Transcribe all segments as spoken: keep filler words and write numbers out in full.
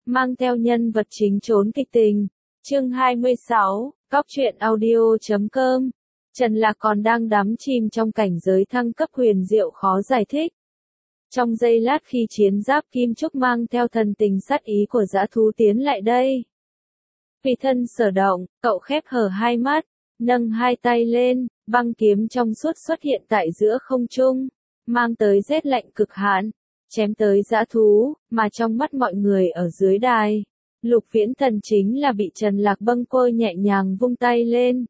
mang theo nhân vật chính trốn kịch tình. Chương hai mươi sáu, Cóc truyện audio chấm com. Trần Lạc còn đang đắm chìm trong cảnh giới thăng cấp huyền diệu khó giải thích. Trong giây lát khi chiến giáp kim trúc mang theo thần tình sát ý của dã thú tiến lại đây. Vì thân sở động, cậu khép hờ hai mắt, nâng hai tay lên, băng kiếm trong suốt xuất hiện tại giữa không trung, mang tới rét lạnh cực hạn, chém tới dã thú, mà trong mắt mọi người ở dưới đài, Lục Viễn Thần chính là bị Trần Lạc bâng côi nhẹ nhàng vung tay lên.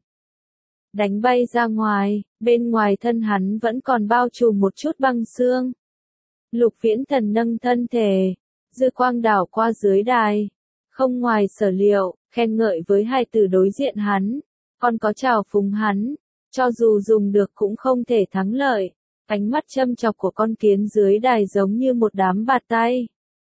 Đánh bay ra ngoài, bên ngoài thân hắn vẫn còn bao trùm một chút băng xương. Lục Viễn Thần nâng thân thể, dư quang đảo qua dưới đài, không ngoài sở liệu, khen ngợi với hai từ đối diện hắn, còn có chào phúng hắn, cho dù dùng được cũng không thể thắng lợi. Ánh mắt châm chọc của con kiến dưới đài giống như một đám bạt tay,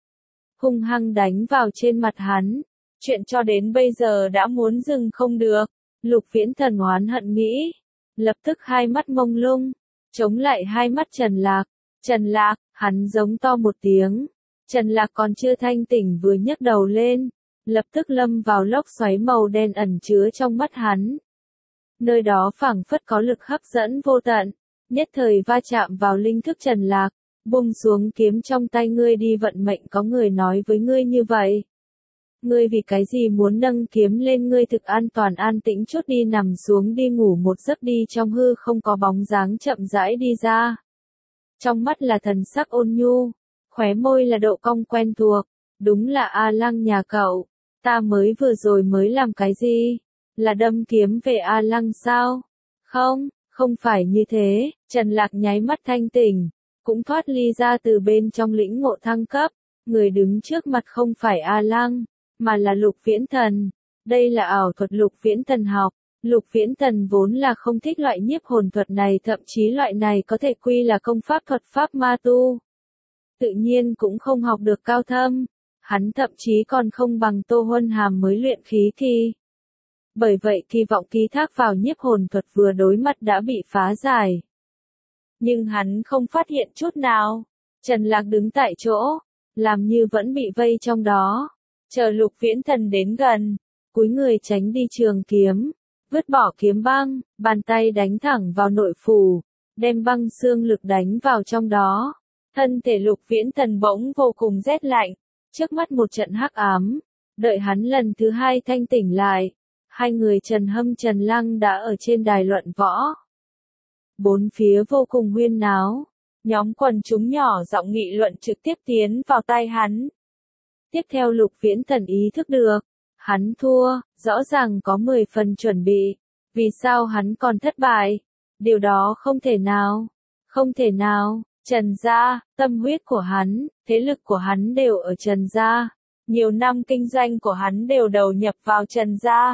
hung hăng đánh vào trên mặt hắn. Chuyện cho đến bây giờ đã muốn dừng không được. Lục Viễn Thần oán hận nghĩ, lập tức hai mắt mông lung, chống lại hai mắt Trần Lạc. Trần Lạc, hắn giống to một tiếng. Trần Lạc còn chưa thanh tỉnh vừa nhấc đầu lên, lập tức lâm vào lốc xoáy màu đen ẩn chứa trong mắt hắn. Nơi đó phảng phất có lực hấp dẫn vô tận, nhất thời va chạm vào linh thức Trần Lạc. Buông xuống kiếm trong tay ngươi đi, vận mệnh có người nói với ngươi như vậy. Ngươi vì cái gì muốn nâng kiếm lên? Ngươi thực an toàn an tĩnh chút đi, nằm xuống đi ngủ một giấc đi. Trong hư không có bóng dáng chậm rãi đi ra. Trong mắt là thần sắc ôn nhu, khóe môi là độ cong quen thuộc. Đúng là A Lăng nhà cậu. Ta mới vừa rồi mới làm cái gì? Là đâm kiếm về A Lăng sao? Không, không phải như thế. Trần Lạc nháy mắt thanh tỉnh, cũng thoát ly ra từ bên trong lĩnh ngộ thăng cấp. Người đứng trước mặt không phải A Lăng, mà là Lục Viễn Thần. Đây là ảo thuật Lục Viễn Thần học. Lục Viễn Thần vốn là không thích loại nhiếp hồn thuật này, thậm chí loại này có thể quy là công pháp thuật pháp ma tu. Tự nhiên cũng không học được cao thâm. Hắn thậm chí còn không bằng Tô Huân Hàm mới luyện khí kỳ. Bởi vậy kỳ vọng ký thác vào nhiếp hồn thuật vừa đối mặt đã bị phá giải. Nhưng hắn không phát hiện chút nào. Trần Lạc đứng tại chỗ, làm như vẫn bị vây trong đó. Chờ Lục Viễn Thần đến gần, cúi người tránh đi trường kiếm, vứt bỏ kiếm băng, bàn tay đánh thẳng vào nội phủ, đem băng xương lực đánh vào trong đó. Thân thể Lục Viễn Thần bỗng vô cùng rét lạnh, trước mắt một trận hắc ám. Đợi hắn lần thứ hai thanh tỉnh lại, hai người Trần Hâm Trần Lăng đã ở trên đài luận võ. Bốn phía vô cùng huyên náo, nhóm quần chúng nhỏ giọng nghị luận trực tiếp tiến vào tai hắn. Tiếp theo Lục Viễn Thần ý thức được, hắn thua, rõ ràng có mười phần chuẩn bị. Vì sao hắn còn thất bại? Điều đó không thể nào, không thể nào. Trần gia, tâm huyết của hắn, thế lực của hắn đều ở Trần gia. Nhiều năm kinh doanh của hắn đều đầu nhập vào Trần gia.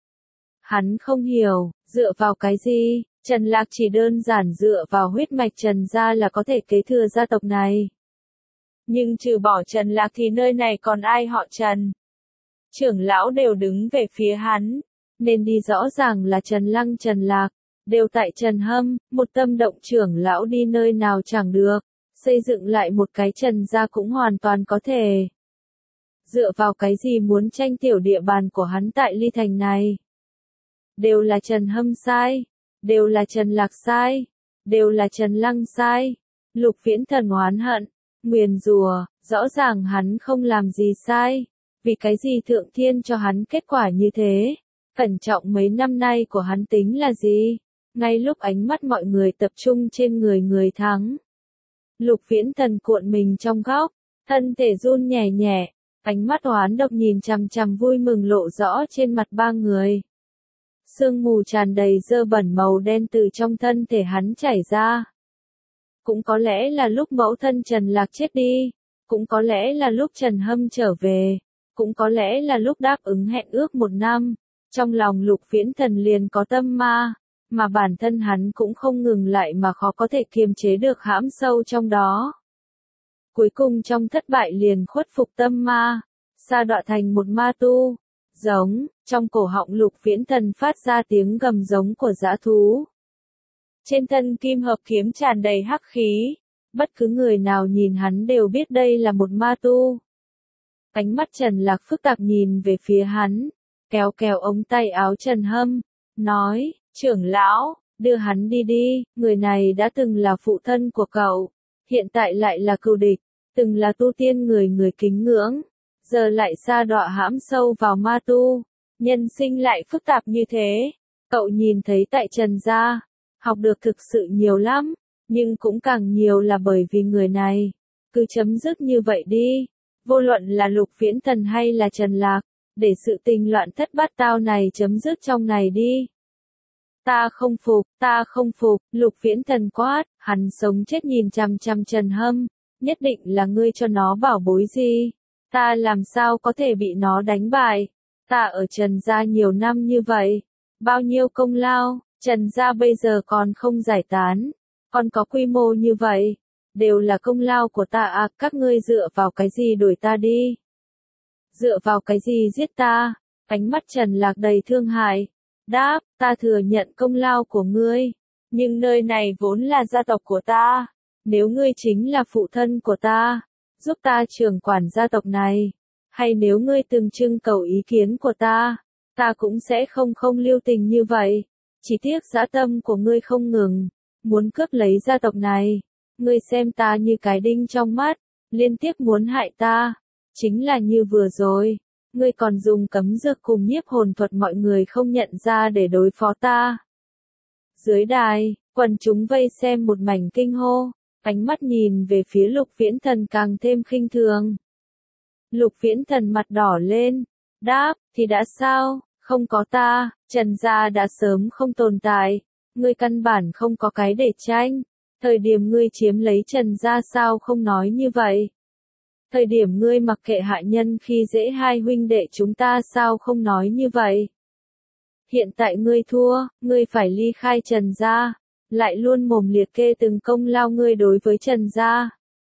Hắn không hiểu, dựa vào cái gì? Trần Lạc chỉ đơn giản dựa vào huyết mạch Trần gia là có thể kế thừa gia tộc này. Nhưng trừ bỏ Trần Lạc thì nơi này còn ai họ Trần? Trưởng lão đều đứng về phía hắn, nên đi rõ ràng là Trần Lăng Trần Lạc, đều tại Trần Hâm. Một tâm động trưởng lão đi nơi nào chẳng được, xây dựng lại một cái Trần gia cũng hoàn toàn có thể. Dựa vào cái gì muốn tranh tiểu địa bàn của hắn tại Ly Thành này? Đều là Trần Hâm sai, đều là Trần Lạc sai, đều là Trần Lăng sai. Lục Viễn Thần oán hận, nguyền rủa, rõ ràng hắn không làm gì sai. Vì cái gì thượng thiên cho hắn kết quả như thế? Cẩn trọng mấy năm nay của hắn tính là gì? Ngay lúc ánh mắt mọi người tập trung trên người người thắng, Lục Viễn Thần cuộn mình trong góc, thân thể run nhẹ nhẹ, ánh mắt oán độc nhìn chằm chằm vui mừng lộ rõ trên mặt ba người. Sương mù tràn đầy dơ bẩn màu đen từ trong thân thể hắn chảy ra. Cũng có lẽ là lúc mẫu thân Trần Lạc chết đi, cũng có lẽ là lúc Trần Hâm trở về, cũng có lẽ là lúc đáp ứng hẹn ước một năm. Trong lòng Lục Viễn Thần liền có tâm ma, mà bản thân hắn cũng không ngừng lại mà khó có thể kiềm chế được hãm sâu trong đó. Cuối cùng trong thất bại liền khuất phục tâm ma, sa đọa thành một ma tu. Giống, trong cổ họng Lục Viễn Thần phát ra tiếng gầm giống của dã thú. Trên thân kim hợp kiếm tràn đầy hắc khí, bất cứ người nào nhìn hắn đều biết đây là một ma tu. Ánh mắt Trần Lạc phức tạp nhìn về phía hắn, kéo kéo ống tay áo Trần Hâm, nói, trưởng lão, đưa hắn đi đi, người này đã từng là phụ thân của cậu, hiện tại lại là cừu địch, từng là tu tiên người người kính ngưỡng, giờ lại sa đọa hãm sâu vào ma tu, nhân sinh lại phức tạp như thế, cậu nhìn thấy tại Trần gia, học được thực sự nhiều lắm, nhưng cũng càng nhiều là bởi vì người này, cứ chấm dứt như vậy đi, vô luận là Lục Viễn Thần hay là Trần Lạc, để sự tình loạn thất bát tao này chấm dứt trong này đi. Ta không phục, ta không phục, Lục Viễn Thần quát, hắn sống chết nhìn chằm chằm Trần Hâm, nhất định là ngươi cho nó bảo bối gì, ta làm sao có thể bị nó đánh bại, ta ở Trần gia nhiều năm như vậy, bao nhiêu công lao, Trần gia bây giờ còn không giải tán, còn có quy mô như vậy, đều là công lao của ta à, các ngươi dựa vào cái gì đuổi ta đi? Dựa vào cái gì giết ta? Ánh mắt Trần Lạc đầy thương hại. Đáp, ta thừa nhận công lao của ngươi, nhưng nơi này vốn là gia tộc của ta, nếu ngươi chính là phụ thân của ta, giúp ta trưởng quản gia tộc này, hay nếu ngươi từng trưng cầu ý kiến của ta, ta cũng sẽ không không lưu tình như vậy, chỉ tiếc dã tâm của ngươi không ngừng, muốn cướp lấy gia tộc này, ngươi xem ta như cái đinh trong mắt, liên tiếp muốn hại ta, chính là như vừa rồi. Ngươi còn dùng cấm dược cùng nhiếp hồn thuật mọi người không nhận ra để đối phó ta. Dưới đài, quần chúng vây xem một mảnh kinh hô, ánh mắt nhìn về phía Lục Viễn Thần càng thêm khinh thường. Lục Viễn Thần mặt đỏ lên, đáp, thì đã sao, không có ta, Trần gia đã sớm không tồn tại, ngươi căn bản không có cái để tranh, thời điểm ngươi chiếm lấy Trần gia sao không nói như vậy. Thời điểm ngươi mặc kệ hạ nhân khi dễ hai huynh đệ chúng ta sao không nói như vậy. Hiện tại ngươi thua, ngươi phải ly khai Trần gia, lại luôn mồm liệt kê từng công lao ngươi đối với Trần gia.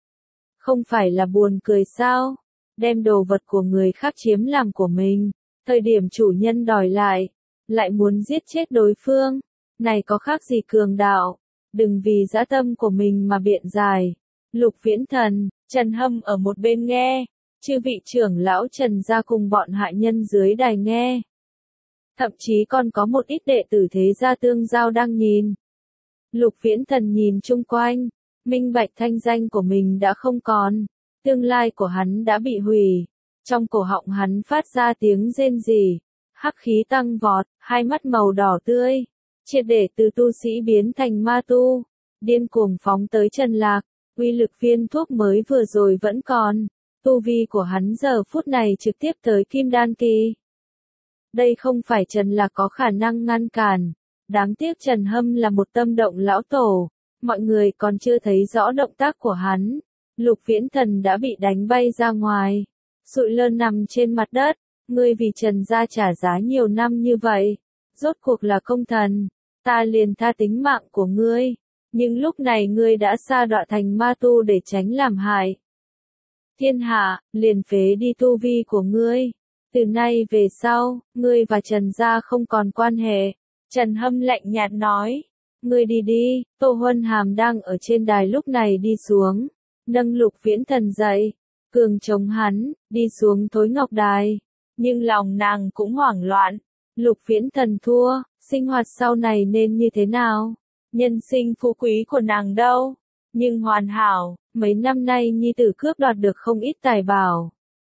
Không phải là buồn cười sao, đem đồ vật của người khác chiếm làm của mình, thời điểm chủ nhân đòi lại, lại muốn giết chết đối phương, này có khác gì cường đạo, đừng vì dã tâm của mình mà biện giải. Lục Viễn Thần, Trần Hâm ở một bên nghe, chư vị trưởng lão Trần gia cùng bọn hạ nhân dưới đài nghe. Thậm chí còn có một ít đệ tử thế gia tương giao đang nhìn. Lục Viễn Thần nhìn chung quanh, minh bạch thanh danh của mình đã không còn, tương lai của hắn đã bị hủy. Trong cổ họng hắn phát ra tiếng rên rỉ, hắc khí tăng vọt, hai mắt màu đỏ tươi, triệt để từ tu sĩ biến thành ma tu, điên cuồng phóng tới Trần Lạc. Uy lực viên thuốc mới vừa rồi vẫn còn, tu vi của hắn giờ phút này trực tiếp tới Kim Đan Kỳ. Đây không phải Trần Lạc có khả năng ngăn cản, đáng tiếc Trần Hâm là một tâm động lão tổ, mọi người còn chưa thấy rõ động tác của hắn. Lục Viễn Thần đã bị đánh bay ra ngoài, sụi lơ nằm trên mặt đất, ngươi vì Trần gia trả giá nhiều năm như vậy, rốt cuộc là công thần, ta liền tha tính mạng của ngươi. Nhưng lúc này ngươi đã sa đọa thành ma tu để tránh làm hại. Thiên hạ, liền phế đi tu vi của ngươi. Từ nay về sau, ngươi và Trần gia không còn quan hệ. Trần Hâm lạnh nhạt nói. Ngươi đi đi, Tô Huân Hàm đang ở trên đài lúc này đi xuống. Nâng Lục Viễn Thần dậy. Cường chống hắn, đi xuống Thối Ngọc Đài. Nhưng lòng nàng cũng hoảng loạn. Lục Viễn Thần thua, sinh hoạt sau này nên như thế nào? Nhân sinh phú quý của nàng đâu, nhưng hoàn hảo, mấy năm nay nhi tử cướp đoạt được không ít tài bảo.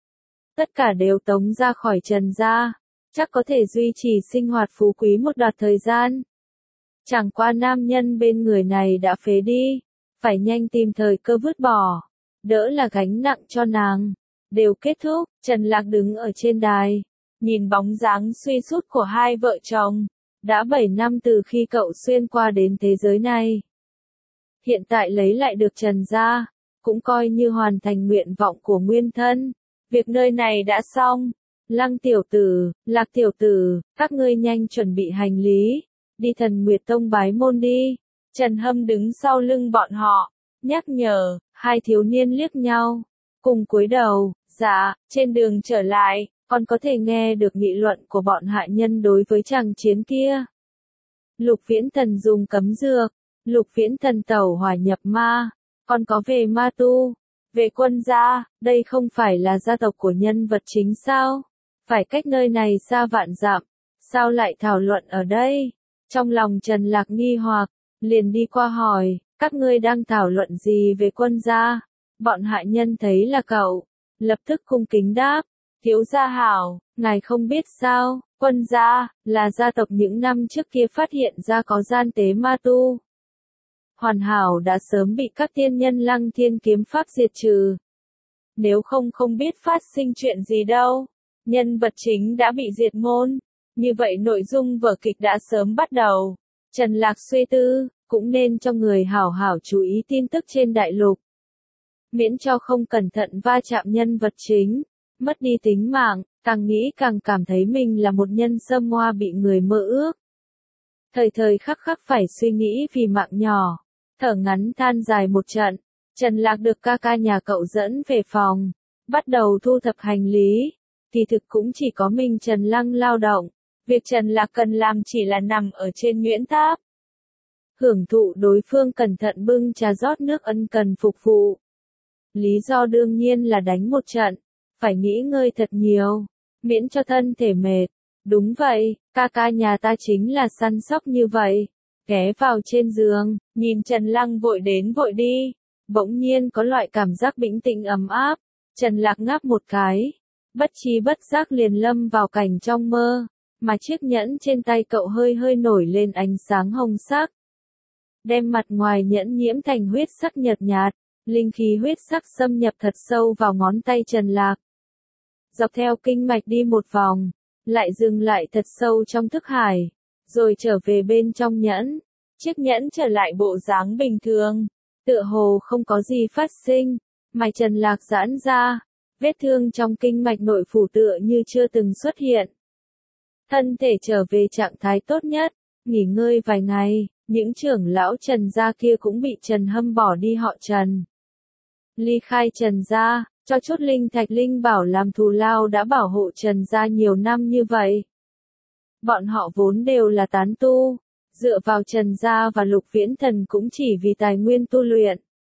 Tất cả đều tống ra khỏi Trần gia, chắc có thể duy trì sinh hoạt phú quý một đoạn thời gian. Chẳng qua nam nhân bên người này đã phế đi, phải nhanh tìm thời cơ vứt bỏ, đỡ là gánh nặng cho nàng. Đều kết thúc, Trần Lạc đứng ở trên đài, nhìn bóng dáng suy sút của hai vợ chồng. Đã bảy năm từ khi cậu xuyên qua đến thế giới này. Hiện tại lấy lại được Trần gia, cũng coi như hoàn thành nguyện vọng của nguyên thân. Việc nơi này đã xong. Lăng tiểu tử, Lạc tiểu tử, các ngươi nhanh chuẩn bị hành lý, đi Thần Nguyệt Tông bái môn đi. Trần Hâm đứng sau lưng bọn họ, nhắc nhở, hai thiếu niên liếc nhau, cùng cúi đầu, dạ, trên đường trở lại. Còn có thể nghe được nghị luận của bọn hạ nhân đối với chàng chiến kia. Lục Viễn Thần dùng cấm dược, Lục Viễn Thần tẩu hỏa nhập ma, còn có về ma tu, Về quân gia, đây không phải là gia tộc của nhân vật chính sao? Phải cách nơi này xa vạn dặm, sao lại thảo luận ở đây? Trong lòng Trần Lạc nghi hoặc, liền đi qua hỏi, các ngươi đang thảo luận gì về quân gia? Bọn hạ nhân thấy là cậu, lập tức cung kính đáp, thiếu gia hảo, ngài không biết sao, quân gia, là gia tộc những năm trước kia phát hiện ra có gian tế ma tu. Hoàn hảo đã sớm bị các tiên nhân Lăng Thiên kiếm pháp diệt trừ. Nếu không không biết phát sinh chuyện gì đâu, nhân vật chính đã bị diệt môn, như vậy nội dung vở kịch đã sớm bắt đầu. Trần Lạc suy tư, cũng nên cho người hảo hảo chú ý tin tức trên đại lục. Miễn cho không cẩn thận va chạm nhân vật chính, mất đi tính mạng, càng nghĩ càng cảm thấy mình là một nhân sâm hoa bị người mơ ước. Thời thời khắc khắc phải suy nghĩ vì mạng nhỏ, thở ngắn than dài một trận, Trần Lạc được ca ca nhà cậu dẫn về phòng, bắt đầu thu thập hành lý, thì thực cũng chỉ có mình Trần Lăng lao động, việc Trần Lạc cần làm chỉ là nằm ở trên Nguyễn Tháp. Hưởng thụ đối phương cẩn thận bưng trà rót nước ân cần phục vụ. Lý do đương nhiên là đánh một trận, phải nghỉ ngơi thật nhiều, miễn cho thân thể mệt. Đúng vậy, ca ca nhà ta chính là săn sóc như vậy. Ghé vào trên giường, nhìn Trần Lăng vội đến vội đi, bỗng nhiên có loại cảm giác bĩnh tĩnh ấm áp. Trần Lạc ngáp một cái, bất trí bất giác liền lâm vào cảnh trong mơ, mà chiếc nhẫn trên tay cậu hơi hơi nổi lên ánh sáng hồng sắc. Đem mặt ngoài nhẫn nhiễm thành huyết sắc nhợt nhạt, linh khí huyết sắc xâm nhập thật sâu vào ngón tay Trần Lạc. Dọc theo kinh mạch đi một vòng, lại dừng lại thật sâu trong thức hải, rồi trở về bên trong nhẫn. Chiếc nhẫn trở lại bộ dáng bình thường, tựa hồ không có gì phát sinh, mạch Trần Lạc giãn ra, vết thương trong kinh mạch nội phủ tựa như chưa từng xuất hiện. Thân thể trở về trạng thái tốt nhất, nghỉ ngơi vài ngày, những trưởng lão Trần gia kia cũng bị Trần Hâm bỏ đi họ Trần. Ly khai Trần gia, cho chút linh thạch linh bảo làm thù lao đã bảo hộ Trần gia nhiều năm như vậy. Bọn họ vốn đều là tán tu, dựa vào Trần gia và Lục Viễn Thần cũng chỉ vì tài nguyên tu luyện.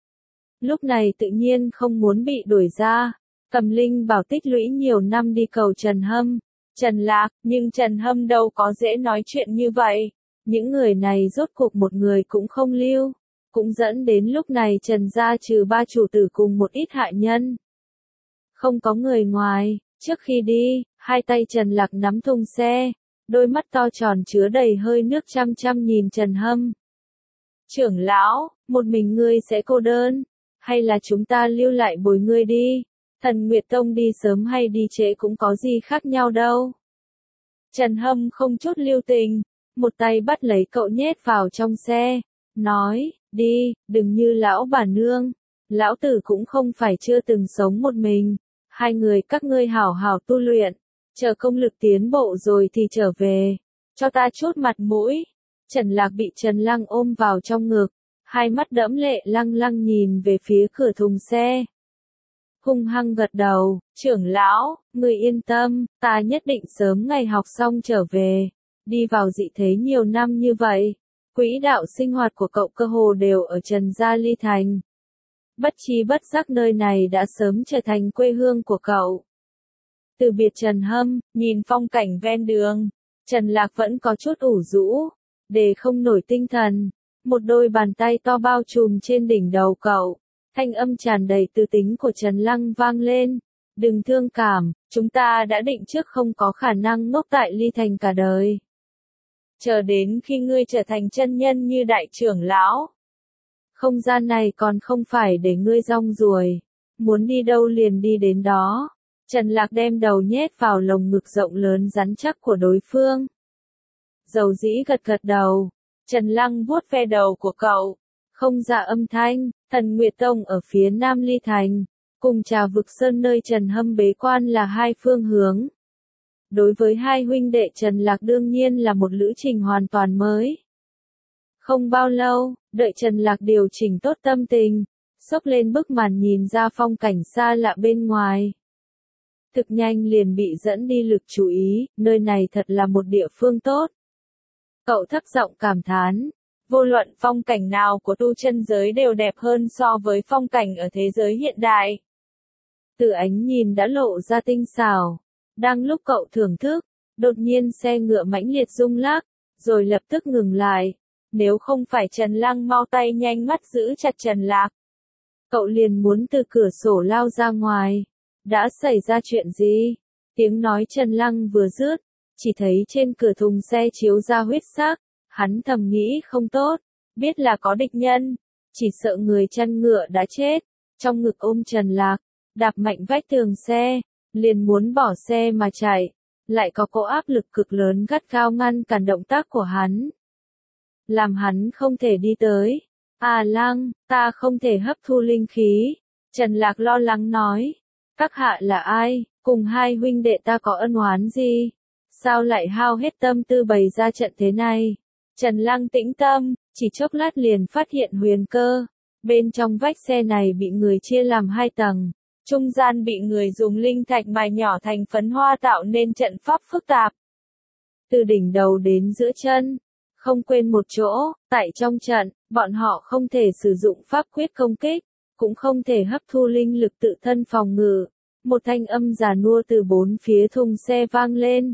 Lúc này tự nhiên không muốn bị đuổi ra, cầm linh bảo tích lũy nhiều năm đi cầu Trần Hâm, Trần Lạc, nhưng Trần Hâm đâu có dễ nói chuyện như vậy. Những người này rốt cuộc một người cũng không lưu, cũng dẫn đến lúc này Trần gia trừ ba chủ tử cùng một ít hạ nhân. Không có người ngoài, trước khi đi, hai tay Trần Lạc nắm thùng xe, đôi mắt to tròn chứa đầy hơi nước chăm chăm nhìn Trần Hâm. Trưởng lão, một mình ngươi sẽ cô đơn, hay là chúng ta lưu lại bồi ngươi đi, Thần Nguyệt Tông đi sớm hay đi trễ cũng có gì khác nhau đâu. Trần Hâm không chút lưu tình, một tay bắt lấy cậu nhét vào trong xe, nói, đi, đừng như lão bà nương, lão tử cũng không phải chưa từng sống một mình, hai người các ngươi hảo hảo tu luyện, chờ công lực tiến bộ rồi thì trở về, cho ta chút mặt mũi. Trần Lạc bị Trần Lăng ôm vào trong ngực, hai mắt đẫm lệ lăng lăng nhìn về phía cửa thùng xe. Hung hăng gật đầu, trưởng lão, người yên tâm, ta nhất định sớm ngày học xong trở về. Đi vào dị thế nhiều năm như vậy, quỹ đạo sinh hoạt của cậu cơ hồ đều ở Trần Gia Ly Thành. Bất trí bất giác nơi này đã sớm trở thành quê hương của cậu. Từ biệt Trần Hâm, nhìn phong cảnh ven đường, Trần Lạc vẫn có chút ủ rũ, để không nổi tinh thần. Một đôi bàn tay to bao trùm trên đỉnh đầu cậu, thanh âm tràn đầy tư tính của Trần Lăng vang lên. Đừng thương cảm, chúng ta đã định trước không có khả năng ngốc tại Ly Thành cả đời. Chờ đến khi ngươi trở thành chân nhân như đại trưởng lão. Không gian này còn không phải để ngươi rong ruổi, muốn đi đâu liền đi đến đó. Trần Lạc đem đầu nhét vào lồng ngực rộng lớn rắn chắc của đối phương. Dầu dĩ gật gật đầu, Trần Lăng vuốt ve đầu của cậu, không ra âm thanh. Thần Nguyệt Tông ở phía Nam Ly Thành, cùng Trà Vực Sơn nơi Trần Hâm bế quan là hai phương hướng. Đối với hai huynh đệ Trần Lạc đương nhiên là một lữ trình hoàn toàn mới. Không bao lâu, đợi Trần Lạc điều chỉnh tốt tâm tình, xốc lên bức màn nhìn ra phong cảnh xa lạ bên ngoài. Thực nhanh liền bị dẫn đi lực chú ý, nơi này thật là một địa phương tốt. Cậu thấp giọng cảm thán, Vô luận phong cảnh nào của tu chân giới đều đẹp hơn so với phong cảnh ở thế giới hiện đại. Từ ánh nhìn đã lộ ra tinh xảo. Đang lúc cậu thưởng thức, đột nhiên xe ngựa mãnh liệt rung lắc, rồi lập tức ngừng lại. Nếu không phải Trần Lăng mau tay nhanh mắt giữ chặt Trần Lạc, cậu liền muốn từ cửa sổ lao ra ngoài. Đã xảy ra chuyện gì? Tiếng nói Trần Lăng vừa dứt, chỉ thấy trên cửa thùng xe chiếu ra huyết sắc. Hắn thầm nghĩ không tốt, biết là có địch nhân, chỉ sợ người chăn ngựa đã chết. Trong ngực ôm Trần Lạc, đạp mạnh vách tường xe, liền muốn bỏ xe mà chạy. Lại có cỗ áp lực cực lớn gắt gao ngăn cản động tác của hắn, làm hắn không thể đi tới. À Lăng, ta không thể hấp thu linh khí. Trần Lạc lo lắng nói. Các hạ là ai? Cùng hai huynh đệ ta có ân oán gì? Sao lại hao hết tâm tư bày ra trận thế này? Trần Lăng tĩnh tâm, chỉ chốc lát liền phát hiện huyền cơ. Bên trong vách xe này bị người chia làm hai tầng. Trung gian bị người dùng linh thạch mài nhỏ thành phấn hoa tạo nên trận pháp phức tạp. Từ đỉnh đầu đến giữa chân, không quên một chỗ, tại trong trận, bọn họ không thể sử dụng pháp quyết công kích, cũng không thể hấp thu linh lực tự thân phòng ngự. Một thanh âm già nua từ bốn phía thùng xe vang lên,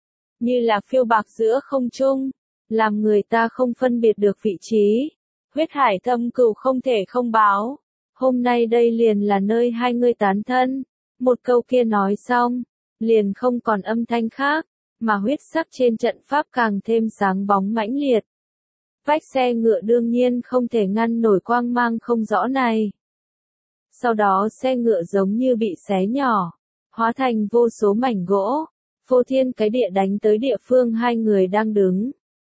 như là phiêu bạc giữa không trung, làm người ta không phân biệt được vị trí. Huyết hải thâm cừu không thể không báo. Hôm nay đây liền là nơi hai ngươi tán thân. Một câu kia nói xong, liền không còn âm thanh khác, mà huyết sắc trên trận pháp càng thêm sáng bóng mãnh liệt. Vách xe ngựa đương nhiên không thể ngăn nổi quang mang không rõ này. Sau đó xe ngựa giống như bị xé nhỏ, hóa thành vô số mảnh gỗ, phô thiên cái địa đánh tới địa phương hai người đang đứng.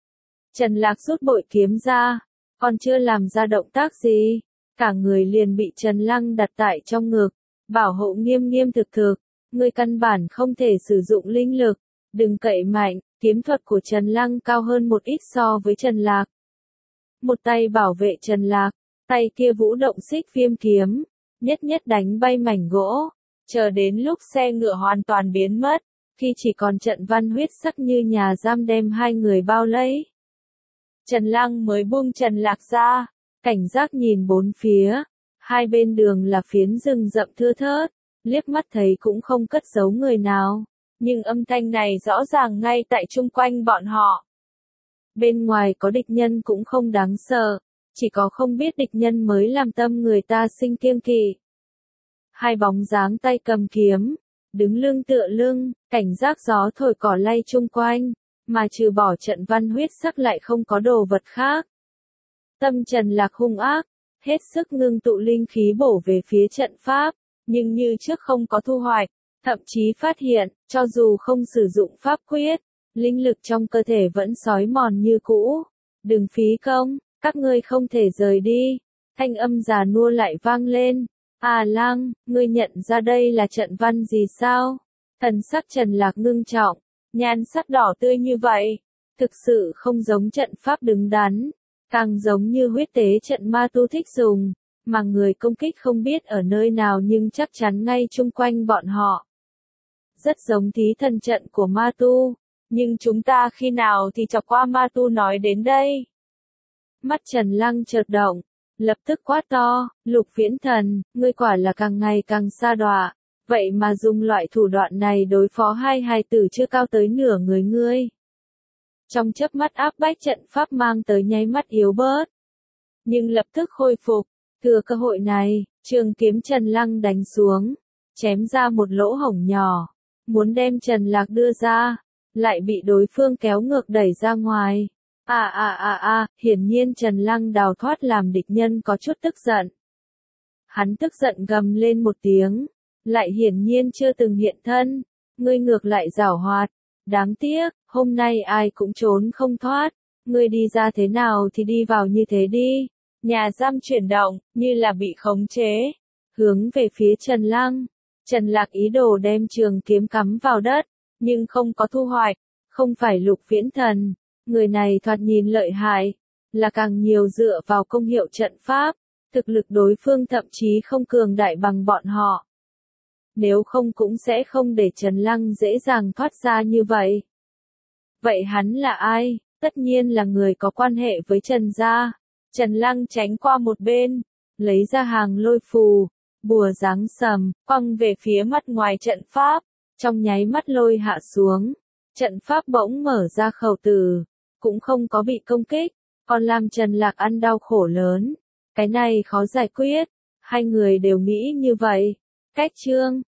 Trần Lạc rút bội kiếm ra, còn chưa làm ra động tác gì, cả người liền bị Trần Lăng đặt tại trong ngực, bảo hộ nghiêm nghiêm thực thực, ngươi căn bản không thể sử dụng linh lực, đừng cậy mạnh. Kiếm thuật của Trần Lăng cao hơn một ít so với Trần Lạc. Một tay bảo vệ Trần Lạc, tay kia vũ động xích viêm kiếm, nhất nhất đánh bay mảnh gỗ, chờ đến lúc xe ngựa hoàn toàn biến mất, khi chỉ còn trận văn huyết sắc như nhà giam đem hai người bao lấy. Trần Lăng mới buông Trần Lạc ra, cảnh giác nhìn bốn phía, hai bên đường là phiến rừng rậm thưa thớt, liếc mắt thấy cũng không cất giấu người nào, nhưng âm thanh này rõ ràng ngay tại chung quanh bọn họ. Bên ngoài có địch nhân cũng không đáng sợ, chỉ có không biết địch nhân mới làm tâm người ta sinh kiêng kỵ. Hai bóng dáng tay cầm kiếm, đứng lưng tựa lưng, cảnh giác gió thổi cỏ lay chung quanh, mà trừ bỏ trận văn huyết sắc lại không có đồ vật khác. Tâm Trần Lạc hung ác, hết sức ngưng tụ linh khí bổ về phía trận pháp, nhưng như trước không có thu hoạch, thậm chí phát hiện, cho dù không sử dụng pháp quyết, linh lực trong cơ thể vẫn xói mòn như cũ. Đừng phí công, các ngươi không thể rời đi. Thanh âm già nua lại vang lên. À Lăng, ngươi nhận ra đây là trận văn gì sao? Thần sắc Trần Lạc ngưng trọng, nhan sắc đỏ tươi như vậy, thực sự không giống trận pháp đứng đắn, càng giống như huyết tế trận ma tu thích dùng, mà người công kích không biết ở nơi nào nhưng chắc chắn ngay chung quanh bọn họ. Rất giống thí thần trận của ma tu, nhưng chúng ta khi nào thì chọc qua ma tu nói đến đây? Mắt Trần Lăng chợt động, lập tức quát to, Lục Viễn Thần, ngươi quả là càng ngày càng xa đọa, vậy mà dùng loại thủ đoạn này đối phó hai hài tử chưa cao tới nửa người ngươi. Trong chớp mắt áp bách trận pháp mang tới nháy mắt yếu bớt, nhưng lập tức khôi phục, thừa cơ hội này, trường kiếm Trần Lăng đánh xuống, chém ra một lỗ hổng nhỏ, muốn đem Trần Lạc đưa ra, lại bị đối phương kéo ngược đẩy ra ngoài. À à à à, hiển nhiên Trần Lăng đào thoát làm địch nhân có chút tức giận. Hắn tức giận gầm lên một tiếng, lại hiển nhiên chưa từng hiện thân, ngươi ngược lại giảo hoạt, đáng tiếc, hôm nay ai cũng trốn không thoát, ngươi đi ra thế nào thì đi vào như thế đi. Nhà giam chuyển động, như là bị khống chế, hướng về phía Trần Lăng. Trần Lạc ý đồ đem trường kiếm cắm vào đất, nhưng không có thu hoạch, không phải Lục Viễn Thần. Người này thoạt nhìn lợi hại, là càng nhiều dựa vào công hiệu trận pháp, thực lực đối phương thậm chí không cường đại bằng bọn họ. Nếu không cũng sẽ không để Trần Lăng dễ dàng thoát ra như vậy. Vậy hắn là ai? tất nhiên là người có quan hệ với Trần gia. Trần Lăng tránh qua một bên, lấy ra hàng lôi phù, bùa giáng sầm, quăng về phía mặt ngoài trận pháp, trong nháy mắt lôi hạ xuống. Trận pháp bỗng mở ra khẩu tử, cũng không có bị công kích, còn làm Trần Lạc ăn đau khổ lớn. Cái này khó giải quyết, hai người đều nghĩ như vậy. Cách chương